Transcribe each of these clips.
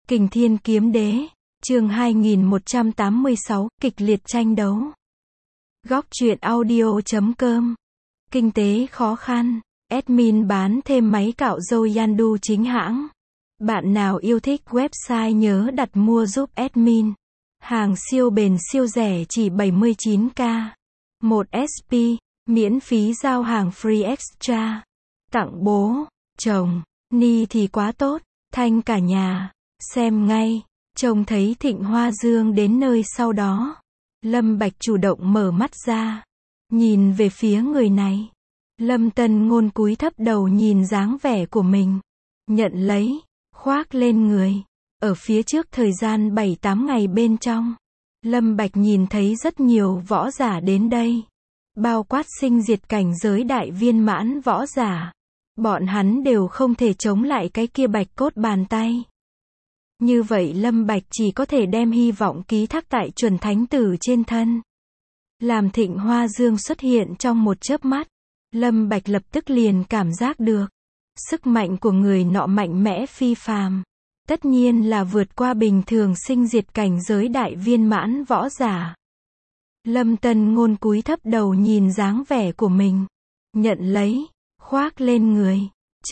Kình Thiên Kiếm Đế, chương 2186, kịch liệt tranh đấu. Góc truyện audio.com. Kinh tế khó khăn. Admin bán thêm máy cạo râu Yandu chính hãng. Bạn nào yêu thích website nhớ đặt mua giúp admin. Hàng siêu bền siêu rẻ chỉ 79k. 1 SP, miễn phí giao hàng free extra. Tặng bố, chồng, ni thì quá tốt, thanh cả nhà. Xem ngay, trông thấy Thịnh Hoa Dương đến nơi sau đó. Lâm Bạch chủ động mở mắt ra. Nhìn về phía người này. Lâm Tân Ngôn cúi thấp đầu nhìn dáng vẻ của mình. Nhận lấy, khoác lên người. Ở phía trước thời gian 7-8 ngày bên trong. Lâm Bạch nhìn thấy rất nhiều võ giả đến đây. Bao quát sinh diệt cảnh giới đại viên mãn võ giả. Bọn hắn đều không thể chống lại cái kia bạch cốt bàn tay. Như vậy Lâm Bạch chỉ có thể đem hy vọng ký thác tại chuẩn thánh tử trên thân. Làm Thịnh Hoa Dương xuất hiện trong một chớp mắt. Lâm Bạch lập tức liền cảm giác được. Sức mạnh của người nọ mạnh mẽ phi phàm. Tất nhiên là vượt qua bình thường sinh diệt cảnh giới đại viên mãn võ giả. Lâm Tân Ngôn cúi thấp đầu nhìn dáng vẻ của mình. Nhận lấy, khoác lên người.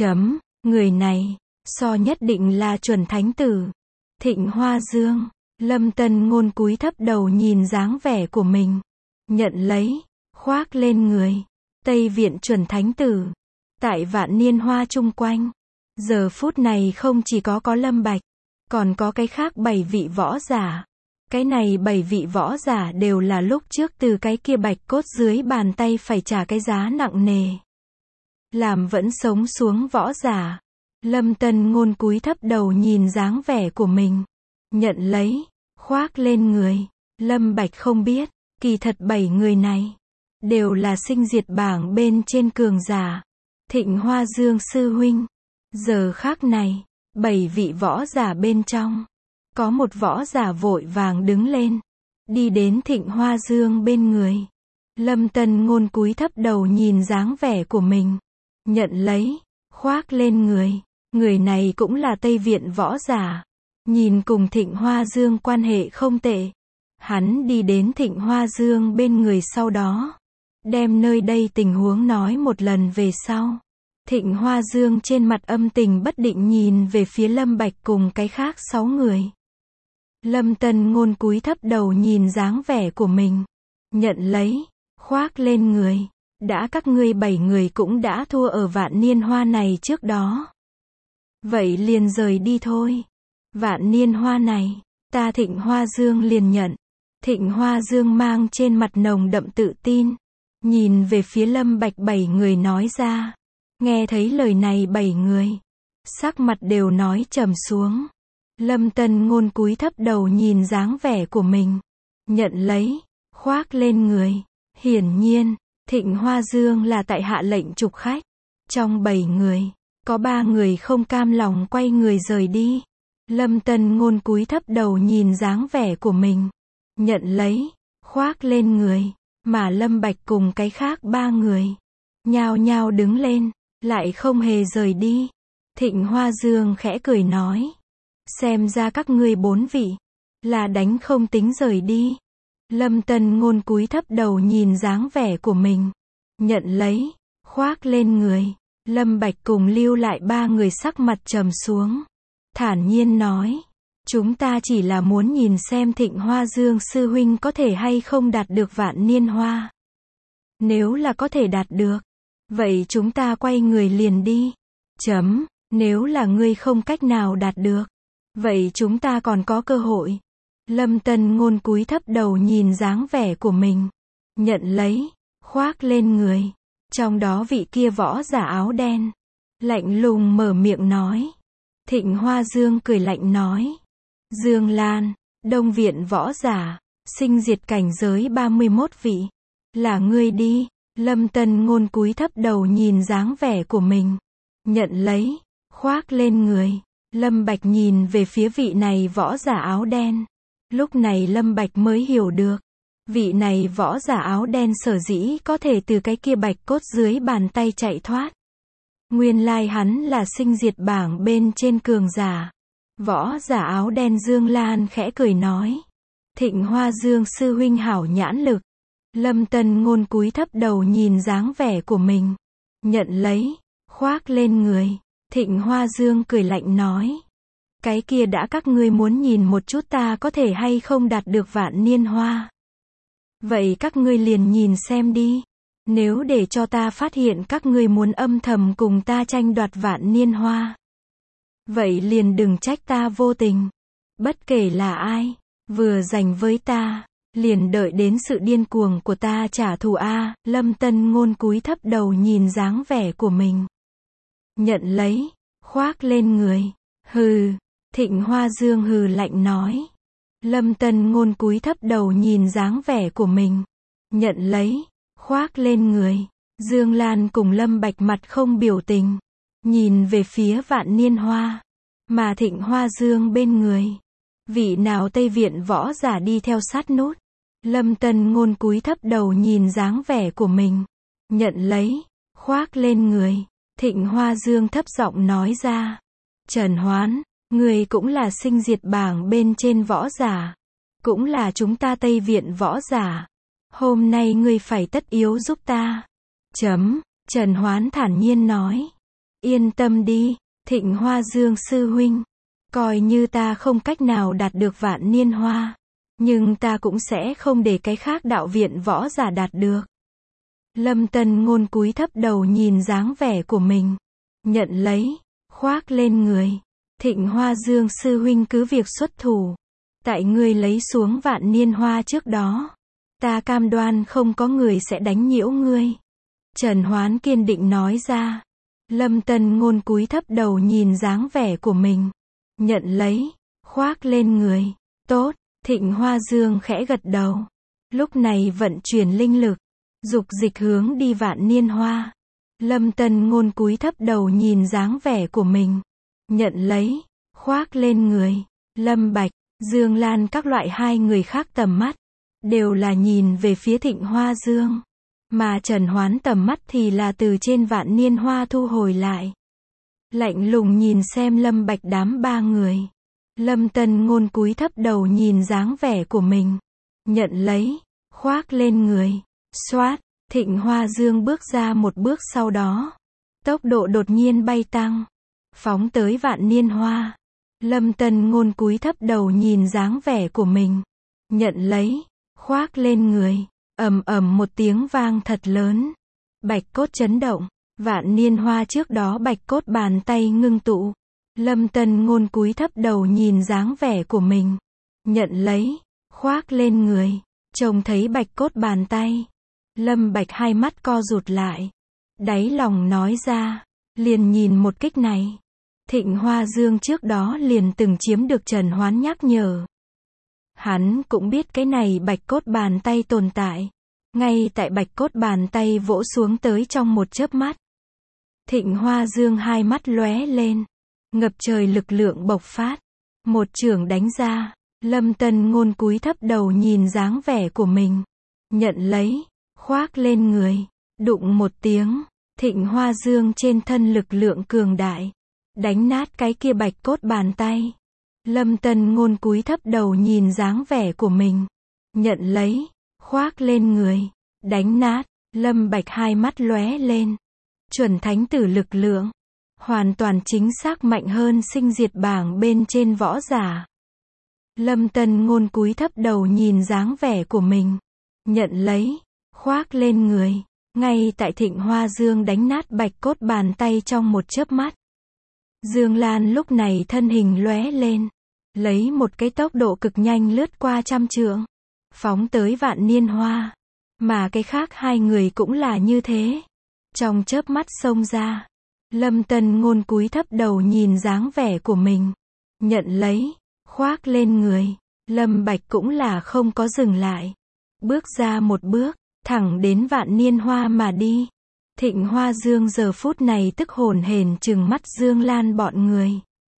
Người này, so nhất định là chuẩn thánh tử. Thịnh Hoa Dương. Lâm Tân Ngôn cúi thấp đầu nhìn dáng vẻ của mình. Nhận lấy, khoác lên người. Tây Viện chuẩn thánh tử. Tại vạn niên hoa chung quanh. Giờ phút này không chỉ có Lâm Bạch. Còn có cái khác 7 vị võ giả. Cái này 7 vị võ giả đều là lúc trước từ cái kia bạch cốt dưới bàn tay phải trả cái giá nặng nề. Làm vẫn sống xuống võ giả. Lâm Tân Ngôn cúi thấp đầu nhìn dáng vẻ của mình. Nhận lấy, khoác lên người. Lâm Bạch không biết, kỳ thật 7 người này đều là sinh diệt bảng bên trên cường giả. Thịnh Hoa Dương sư huynh. Giờ khác này, 7 vị võ giả bên trong. Có một võ giả vội vàng đứng lên. Đi đến Thịnh Hoa Dương bên người. Lâm Tân Ngôn cúi thấp đầu nhìn dáng vẻ của mình. Nhận lấy, khoác lên người. Người này cũng là Tây Viện võ giả. Nhìn cùng Thịnh Hoa Dương quan hệ không tệ. Hắn đi đến Thịnh Hoa Dương bên người sau đó. Đem nơi đây tình huống nói một lần về sau. Thịnh Hoa Dương trên mặt âm tình bất định nhìn về phía Lâm Bạch cùng cái khác 6 người. Lâm Tân Ngôn cúi thấp đầu nhìn dáng vẻ của mình. Nhận lấy, khoác lên người. Đã các ngươi 7 người cũng đã thua ở vạn niên hoa này trước đó. Vậy liền rời đi thôi. Vạn niên hoa này, ta Thịnh Hoa Dương liền nhận. Thịnh Hoa Dương mang trên mặt nồng đậm tự tin. Nhìn về phía Lâm Bạch 7 người nói ra. Nghe thấy lời này 7 người. Sắc mặt đều nói trầm xuống. Lâm Tân Ngôn cúi thấp đầu nhìn dáng vẻ của mình. Nhận lấy, khoác lên người. Hiển nhiên, Thịnh Hoa Dương là tại hạ lệnh trục khách. Trong 7 người, có 3 người không cam lòng quay người rời đi. Lâm Tân Ngôn cúi thấp đầu nhìn dáng vẻ của mình. Nhận lấy, khoác lên người. Mà Lâm Bạch cùng cái khác 3 người. Nhao nhao đứng lên, lại không hề rời đi. Thịnh Hoa Dương khẽ cười nói. Xem ra các ngươi 4 vị. Là đánh không tính rời đi. Lâm Tân Ngôn cúi thấp đầu nhìn dáng vẻ của mình. Nhận lấy, khoác lên người. Lâm Bạch cùng lưu lại 3 người sắc mặt trầm xuống. Thản nhiên nói. Chúng ta chỉ là muốn nhìn xem Thịnh Hoa Dương sư huynh có thể hay không đạt được vạn niên hoa. Nếu là có thể đạt được. Vậy chúng ta quay người liền đi. Nếu là ngươi không cách nào đạt được. Vậy chúng ta còn có cơ hội. Lâm Tân Ngôn cúi thấp đầu nhìn dáng vẻ của mình. Nhận lấy, khoác lên người. Trong đó vị kia võ giả áo đen. Lạnh lùng mở miệng nói. Thịnh Hoa Dương cười lạnh nói. Dương Lan, Đông Viện võ giả. Sinh diệt cảnh giới 31 vị. Là ngươi đi. Lâm Tân Ngôn cúi thấp đầu nhìn dáng vẻ của mình. Nhận lấy, khoác lên người. Lâm Bạch nhìn về phía vị này võ giả áo đen. Lúc này Lâm Bạch mới hiểu được. Vị này võ giả áo đen sở dĩ có thể từ cái kia bạch cốt dưới bàn tay chạy thoát. Nguyên lai hắn là sinh diệt bảng bên trên cường giả. Võ giả áo đen Dương Lan khẽ cười nói. Thịnh Hoa Dương sư huynh hảo nhãn lực. Lâm Tân Ngôn cúi thấp đầu nhìn dáng vẻ của mình. Nhận lấy, khoác lên người. Thịnh Hoa Dương cười lạnh nói. Cái kia đã các ngươi muốn nhìn một chút ta có thể hay không đạt được vạn niên hoa. Vậy các ngươi liền nhìn xem đi. Nếu để cho ta phát hiện các ngươi muốn âm thầm cùng ta tranh đoạt vạn niên hoa. Vậy liền đừng trách ta vô tình. Bất kể là ai, vừa giành với ta, liền đợi đến sự điên cuồng của ta trả thù a. Lâm Tân Ngôn cúi thấp đầu nhìn dáng vẻ của mình. Nhận lấy, khoác lên người. Hừ, Thịnh Hoa Dương hừ lạnh nói. Lâm Tân Ngôn cúi thấp đầu nhìn dáng vẻ của mình. Nhận lấy, khoác lên người. Dương Lan cùng Lâm Bạch mặt không biểu tình. Nhìn về phía vạn niên hoa. Mà Thịnh Hoa Dương bên người. Vị nào Tây Viện võ giả đi theo sát nút. Lâm Tân Ngôn cúi thấp đầu nhìn dáng vẻ của mình. Nhận lấy, khoác lên người. Thịnh Hoa Dương thấp giọng nói ra. Trần Hoán, người cũng là sinh diệt bảng bên trên võ giả. Cũng là chúng ta Tây Viện võ giả. Hôm nay ngươi phải tất yếu giúp ta. Trần Hoán thản nhiên nói. Yên tâm đi, Thịnh Hoa Dương sư huynh. Coi như ta không cách nào đạt được vạn niên hoa. Nhưng ta cũng sẽ không để cái khác đạo viện võ giả đạt được. Lâm Tân Ngôn cúi thấp đầu nhìn dáng vẻ của mình. Nhận lấy, khoác lên người. Thịnh Hoa Dương sư huynh cứ việc xuất thủ. Tại ngươi lấy xuống vạn niên hoa trước đó. Ta cam đoan không có người sẽ đánh nhiễu ngươi. Trần Hoán kiên định nói ra. Lâm Tân Ngôn cúi thấp đầu nhìn dáng vẻ của mình. Nhận lấy, khoác lên người. Tốt, Thịnh Hoa Dương khẽ gật đầu. Lúc này vận chuyển linh lực. Dục dịch hướng đi vạn niên hoa. Lâm Tân Ngôn cúi thấp đầu nhìn dáng vẻ của mình. Nhận lấy, khoác lên người. Lâm Bạch, Dương Lan các loại hai người khác tầm mắt. Đều là nhìn về phía Thịnh Hoa Dương. Mà Trần Hoán tầm mắt thì là từ trên vạn niên hoa thu hồi lại. Lạnh lùng nhìn xem Lâm Bạch đám ba người. Lâm Tân Ngôn cúi thấp đầu nhìn dáng vẻ của mình. Nhận lấy, khoác lên người. Xoát, Thịnh Hoa Dương bước ra một bước sau đó. Tốc độ đột nhiên bay tăng. Phóng tới vạn niên hoa. Lâm Tân Ngôn cúi thấp đầu nhìn dáng vẻ của mình. Nhận lấy, khoác lên người. Ầm ầm một tiếng vang thật lớn. Bạch cốt chấn động. Vạn niên hoa trước đó bạch cốt bàn tay ngưng tụ. Lâm Tân Ngôn cúi thấp đầu nhìn dáng vẻ của mình. Nhận lấy, khoác lên người. Trông thấy bạch cốt bàn tay. Lâm Bạch hai mắt co rụt lại. Đáy lòng nói ra. Liền nhìn một kích này. Thịnh Hoa Dương trước đó liền từng chiếm được Trần Hoán nhắc nhở. Hắn cũng biết cái này bạch cốt bàn tay tồn tại. Ngay tại bạch cốt bàn tay vỗ xuống tới trong một chớp mắt. Thịnh Hoa Dương hai mắt lóe lên. Ngập trời lực lượng bộc phát. Một chưởng đánh ra. Lâm Tân Ngôn cúi thấp đầu nhìn dáng vẻ của mình. Nhận lấy, khoác lên người. Đụng một tiếng. Thịnh Hoa Dương trên thân lực lượng cường đại. Đánh nát cái kia bạch cốt bàn tay. Lâm Tân Ngôn cúi thấp đầu nhìn dáng vẻ của mình. Nhận lấy, khoác lên người. Đánh nát. Lâm Bạch hai mắt lóe lên. Chuẩn thánh tử lực lượng. Hoàn toàn chính xác mạnh hơn sinh diệt bảng bên trên võ giả. Lâm Tân Ngôn cúi thấp đầu nhìn dáng vẻ của mình. Nhận lấy, khoác lên người. Ngay tại Thịnh Hoa Dương đánh nát bạch cốt bàn tay trong một chớp mắt. Dương Lan lúc này thân hình lóe lên. Lấy một cái tốc độ cực nhanh lướt qua trăm trượng. Phóng tới vạn niên hoa. Mà cái khác hai người cũng là như thế. Trong chớp mắt xông ra. Lâm Tân Ngôn cúi thấp đầu nhìn dáng vẻ của mình. Nhận lấy, khoác lên người. Lâm Bạch cũng là không có dừng lại. Bước ra một bước, thẳng đến vạn niên hoa mà đi. Thịnh Hoa Dương giờ phút này tức hồn hển trừng mắt Dương Lan bọn người.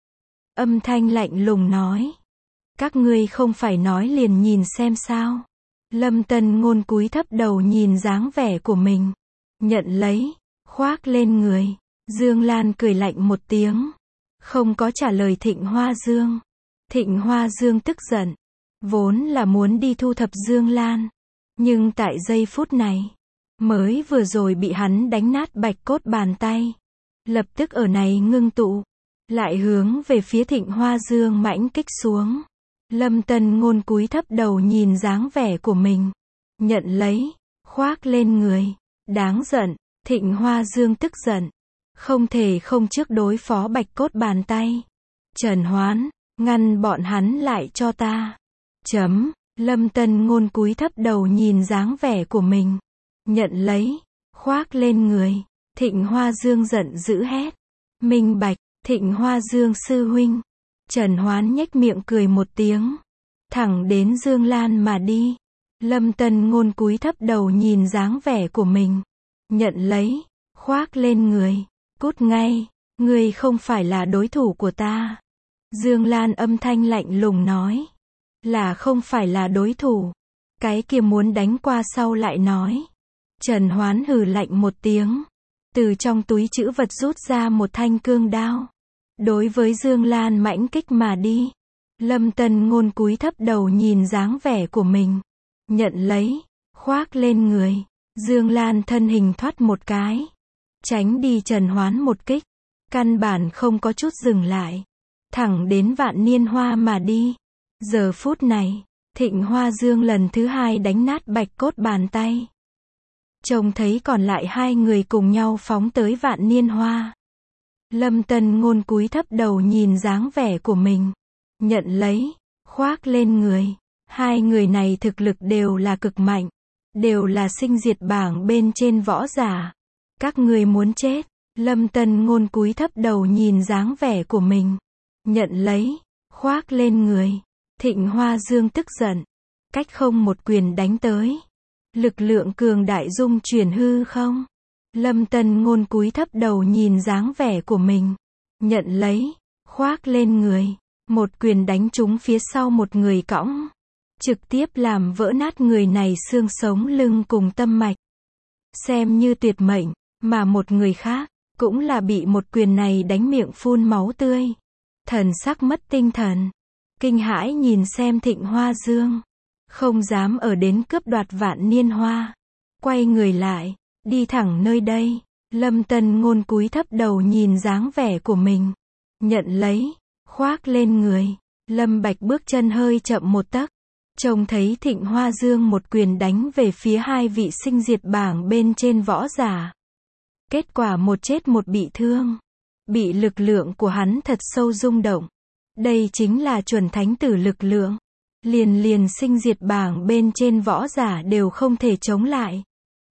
Âm thanh lạnh lùng nói. Các ngươi không phải nói liền nhìn xem sao. Lâm Tân Ngôn cúi thấp đầu nhìn dáng vẻ của mình. Nhận lấy, khoác lên người. Dương Lan cười lạnh một tiếng. không có trả lời Thịnh Hoa Dương. Thịnh Hoa Dương tức giận, vốn là muốn đi thu thập Dương Lan, nhưng tại giây phút này, mới vừa rồi bị hắn đánh nát bạch cốt bàn tay, lập tức ở này ngưng tụ, lại hướng về phía Thịnh Hoa Dương mãnh kích xuống. Lâm Tân Ngôn cúi thấp đầu nhìn dáng vẻ của mình, nhận lấy, khoác lên người. Đáng giận, Thịnh Hoa Dương tức giận, không thể không trước đối phó bạch cốt bàn tay. Trần Hoán, ngăn bọn hắn lại cho ta. Lâm Tân Ngôn cúi thấp đầu nhìn dáng vẻ của mình, nhận lấy, khoác lên người. Thịnh Hoa Dương giận dữ hét, minh bạch, Thịnh Hoa Dương sư huynh. Trần Hoán nhếch miệng cười một tiếng, thẳng đến Dương Lan mà đi. Lâm Tân Ngôn cúi thấp đầu nhìn dáng vẻ của mình, nhận lấy, khoác lên người. Cút ngay, ngươi không phải là đối thủ của ta. Dương Lan âm thanh lạnh lùng nói, là không phải là đối thủ. Cái kia muốn đánh qua sau lại nói. Trần Hoán hừ lạnh một tiếng, từ trong túi trữ vật rút ra một thanh cương đao, đối với Dương Lan mãnh kích mà đi. Lâm Tân Ngôn cúi thấp đầu nhìn dáng vẻ của mình, nhận lấy, khoác lên người. Dương Lan thân hình thoát một cái, tránh đi Trần Hoán một kích, căn bản không có chút dừng lại, thẳng đến Vạn Niên Hoa mà đi. Giờ phút này, Thịnh Hoa Dương lần thứ hai đánh nát bạch cốt bàn tay. Trông thấy còn lại hai người cùng nhau phóng tới Vạn Niên Hoa. Lâm Tân Ngôn cúi thấp đầu nhìn dáng vẻ của mình, nhận lấy, khoác lên người. Hai người này thực lực đều là cực mạnh, đều là sinh diệt bảng bên trên võ giả. Các ngươi muốn chết. Lâm Tân Ngôn cúi thấp đầu nhìn dáng vẻ của mình, nhận lấy, khoác lên người. Thịnh Hoa Dương tức giận, cách không một quyền đánh tới. Lực lượng cường đại dung chuyển hư không. Lâm Tân Ngôn cúi thấp đầu nhìn dáng vẻ của mình, nhận lấy, khoác lên người. Một quyền đánh trúng phía sau một người cõng, trực tiếp làm vỡ nát người này xương sống lưng cùng tâm mạch, xem như tuyệt mệnh. Mà một người khác, cũng là bị một quyền này đánh miệng phun máu tươi, thần sắc mất tinh thần, kinh hãi nhìn xem Thịnh Hoa Dương, không dám ở đến cướp đoạt Vạn Niên Hoa, quay người lại, đi thẳng nơi đây. Lâm Tân Ngôn cúi thấp đầu nhìn dáng vẻ của mình, nhận lấy, khoác lên người. Lâm Bạch bước chân hơi chậm một tấc, trông thấy Thịnh Hoa Dương một quyền đánh về phía hai vị sinh diệt bảng bên trên võ giả. Kết quả một chết một bị thương, bị lực lượng của hắn thật sâu rung động. Đây chính là chuẩn thánh tử lực lượng, liền sinh diệt bảng bên trên võ giả đều không thể chống lại.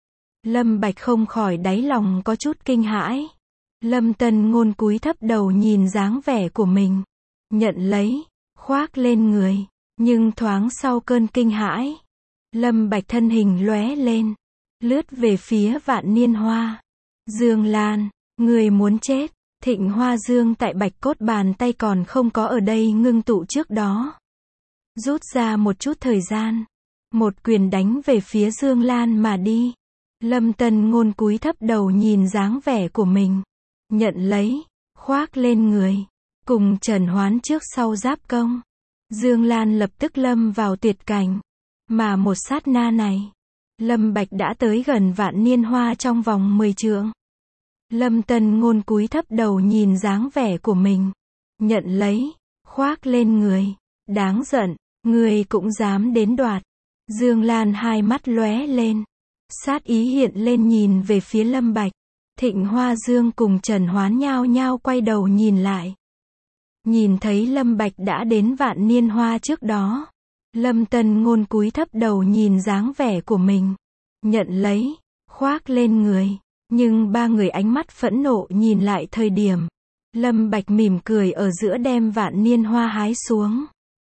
Lâm Bạch không khỏi đáy lòng có chút kinh hãi. Lâm Tân Ngôn cúi thấp đầu nhìn dáng vẻ của mình, nhận lấy, khoác lên người. Nhưng thoáng sau cơn kinh hãi, Lâm Bạch thân hình lóe lên, lướt về phía Vạn Niên Hoa. Dương Lan, người muốn chết. Thịnh Hoa Dương tại bạch cốt bàn tay còn không có ở đây ngưng tụ trước đó, rút ra một chút thời gian, một quyền đánh về phía Dương Lan mà đi. Lâm Tân Ngôn cúi thấp đầu nhìn dáng vẻ của mình, nhận lấy, khoác lên người. Cùng Trần Hoán trước sau giáp công, Dương Lan lập tức lâm vào tuyệt cảnh. Mà một sát na này, Lâm Bạch đã tới gần Vạn Niên Hoa trong vòng 10 trượng. Lâm Tân Ngôn cúi thấp đầu nhìn dáng vẻ của mình, nhận lấy, khoác lên người. Đáng giận, người cũng dám đến đoạt. Dương Lan hai mắt lóe lên, sát ý hiện lên nhìn về phía Lâm Bạch. Thịnh Hoa Dương cùng Trần Hoán nhao nhao quay đầu nhìn lại. Nhìn thấy Lâm Bạch đã đến Vạn Niên Hoa trước đó. Lâm Tân Ngôn cúi thấp đầu nhìn dáng vẻ của mình, nhận lấy, khoác lên người. Nhưng ba người ánh mắt phẫn nộ nhìn lại thời điểm, Lâm Bạch mỉm cười ở giữa đem Vạn Niên Hoa hái xuống,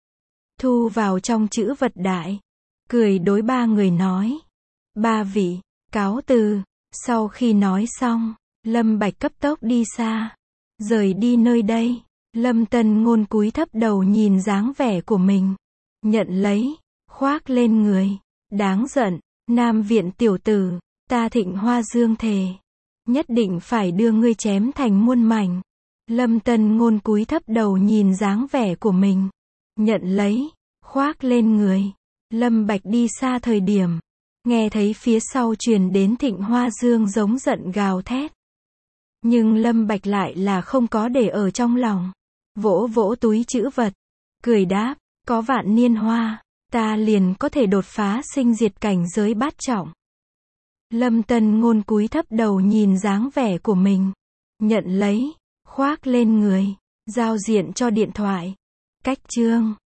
thu vào trong trữ vật đại, cười đối ba người nói: ba vị, cáo từ. Sau khi nói xong, Lâm Bạch cấp tốc đi xa, rời đi nơi đây. Lâm Tân Ngôn cúi thấp đầu nhìn dáng vẻ của mình, nhận lấy, khoác lên người. Đáng giận, Nam Viện tiểu tử, ta Thịnh Hoa Dương thề, nhất định phải đưa ngươi chém thành muôn mảnh. Lâm Tân Ngôn cúi thấp đầu nhìn dáng vẻ của mình. Nhận lấy, khoác lên người. Lâm Bạch đi xa thời điểm. Nghe thấy phía sau truyền đến Thịnh Hoa Dương giống giận gào thét. Nhưng Lâm Bạch lại là không có để ở trong lòng. Vỗ vỗ túi trữ vật. Cười đáp, có vạn niên hoa, ta liền có thể đột phá sinh diệt cảnh giới bát trọng. Lâm Tân Ngôn cúi thấp đầu nhìn dáng vẻ của mình. Nhận lấy, khoác lên người. Giao diện cho điện thoại. Cách chương